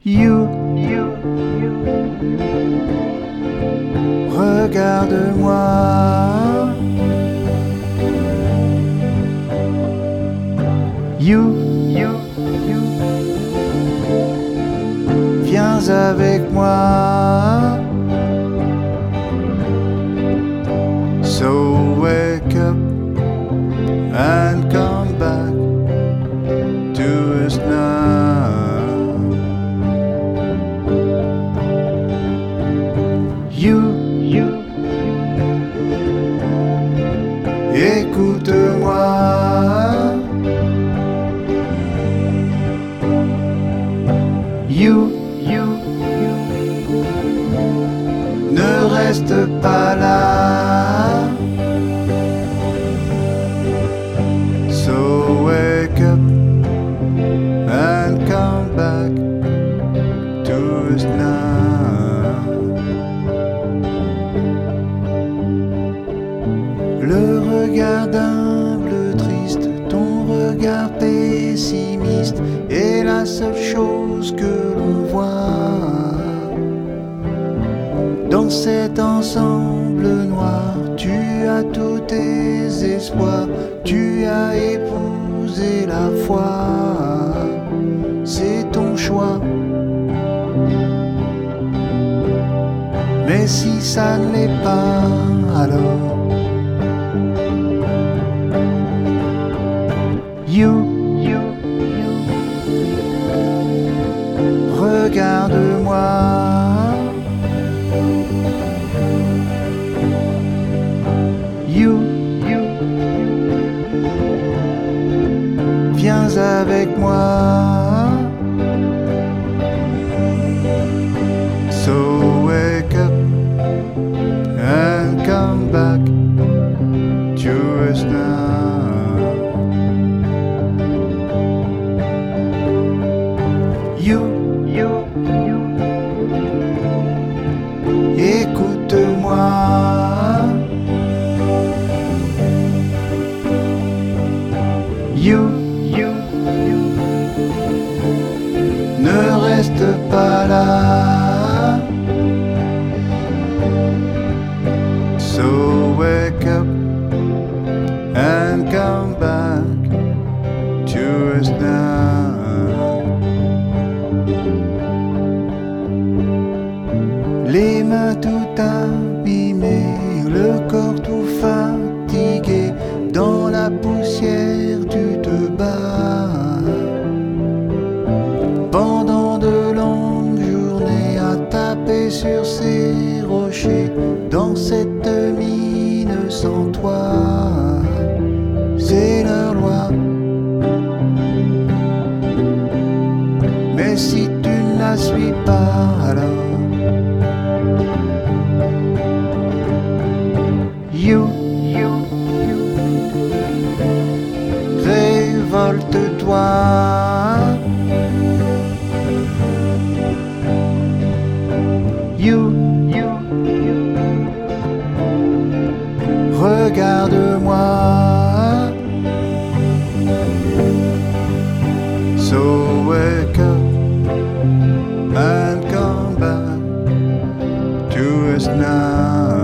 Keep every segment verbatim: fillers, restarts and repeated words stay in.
You, you, you. Regarde-moi. You, you, you. Viens avec moi. So wake up and come back to us now. You, you, écoute-moi. You, you, you, ne reste pas là. So wake up and come back to us now. Le regard d'humble triste, ton regard pessimiste est la seule chose que l'on voit. Dans cet ensemble noir, tu as tous tes espoirs, tu as épousé la foi, c'est ton choix. Mais si ça ne l'est pas, alors You, you, you. Regarde-moi. You, you, viens avec moi. So wake up and come back to us now. You, you, you, écoute-moi. You, you, you, ne reste pas là. So wake up and come back to us now. Les mains tout abîmées, le corps tout fatigué, dans la poussière tu te bats. Pendant de longues journées à taper sur ces rochers, dans cette mine sans toi, c'est leur loi. Mais si tu ne la suis pas, alors You, you, you, révolte-toi. You, you, you, regarde-moi. So wake up and come back to us now.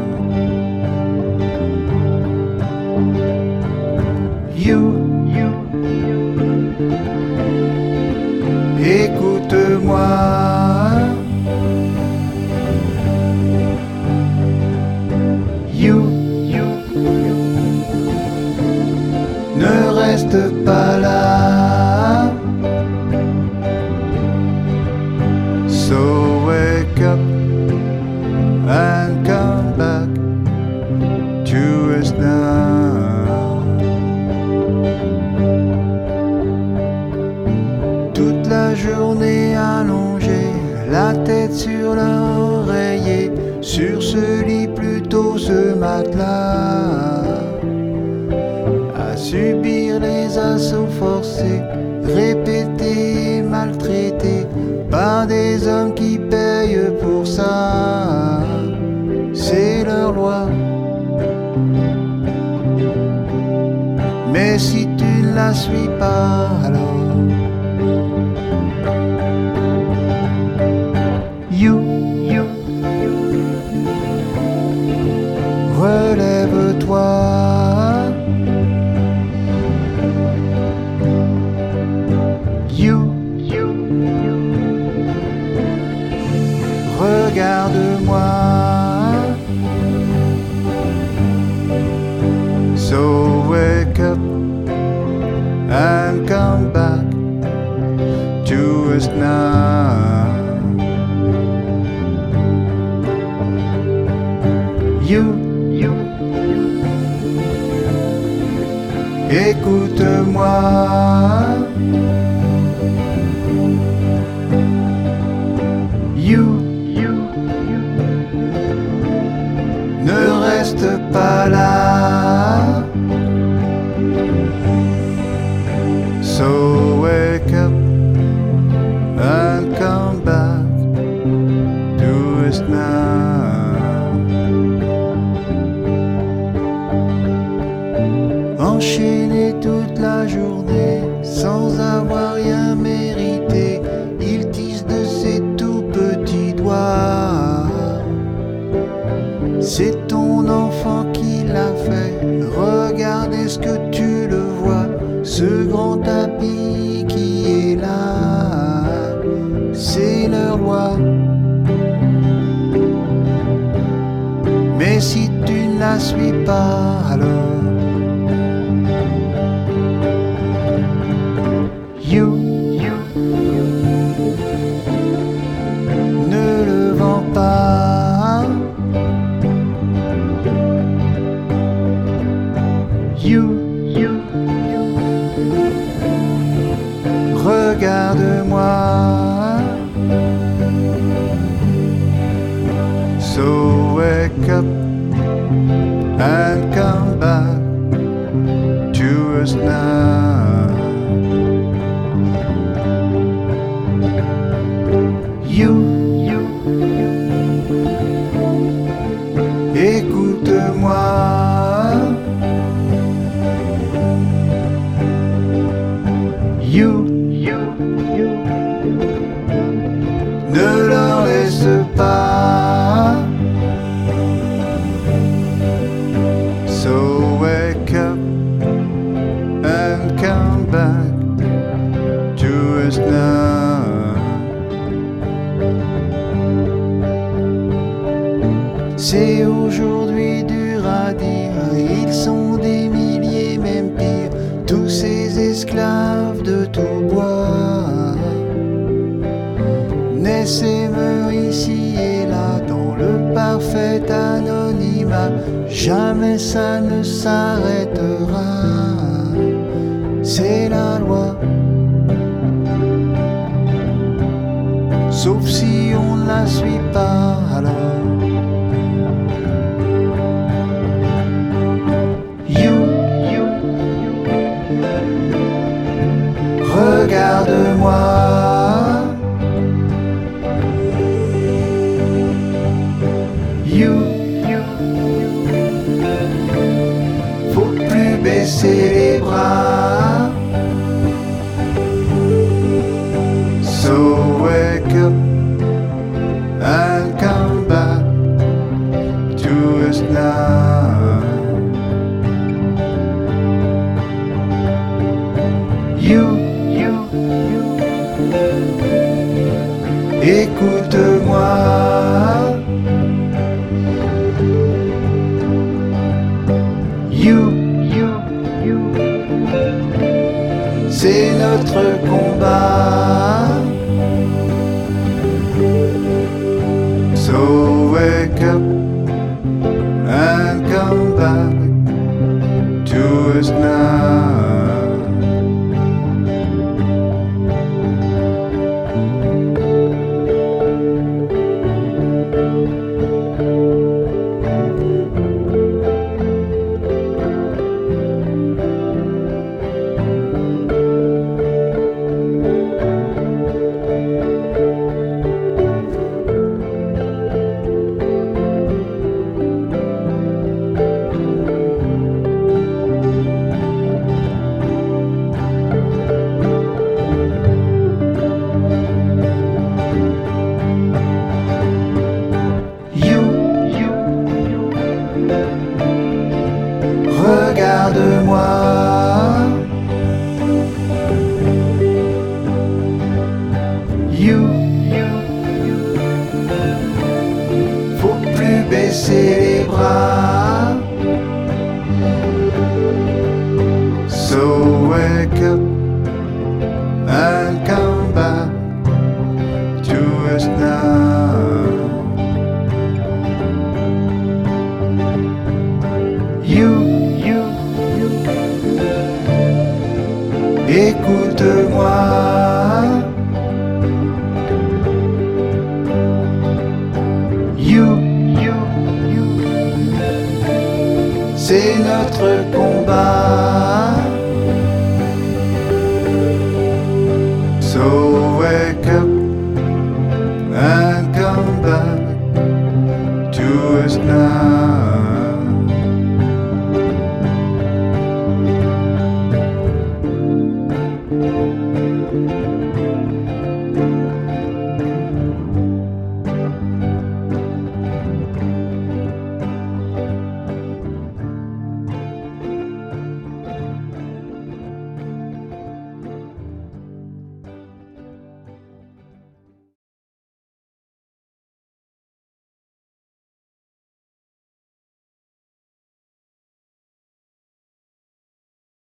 You, you, écoute-moi. You, you, you, ne reste pas là. So wake up and come back to us now. Toute la journée allongée, la tête sur l'oreiller, sur ce lit plutôt ce matelas, à subir les assauts forcés, répétés, maltraités par des hommes qui payent pour ça, c'est leur loi. Mais si tu ne la suis pas, alors and come back to us now. You, you, écoute-moi. You, you, ne reste pas là. So wake up and come back to us now. Enchaîné toute la journée sans avoir rien mérité, il tisse de ses tout petits doigts. C'est ton enfant qui l'a fait. Regarde, est-ce que tu le vois? Ce grand tapis qui est là, c'est leur loi. Mais si tu ne la suis pas, alors you, you, ne le vends pas. You, you, regarde-moi. So wake up and come back to us now. You, you, écoute-moi. You, you, ne leur laisse pas. So wake up and come back to us now. C'est aujourd'hui dur à dire, ils sont des milliers, même pire, tous ces esclaves de tout bois. Naissent et meurent ici et là dans le parfait anonymat. Jamais ça ne s'arrêtera, c'est la loi. Sauf si on ne la suit pas, alors you, you, regarde-moi. You, you, faut plus baisser les bras. So wake up and come back to us now. You, you, écoute-moi. You, you, c'est notre combat. So wake up and come back to us now. wake up and come back to us now. You, you, you, écoute-moi. You, you, you, c'est notre combat.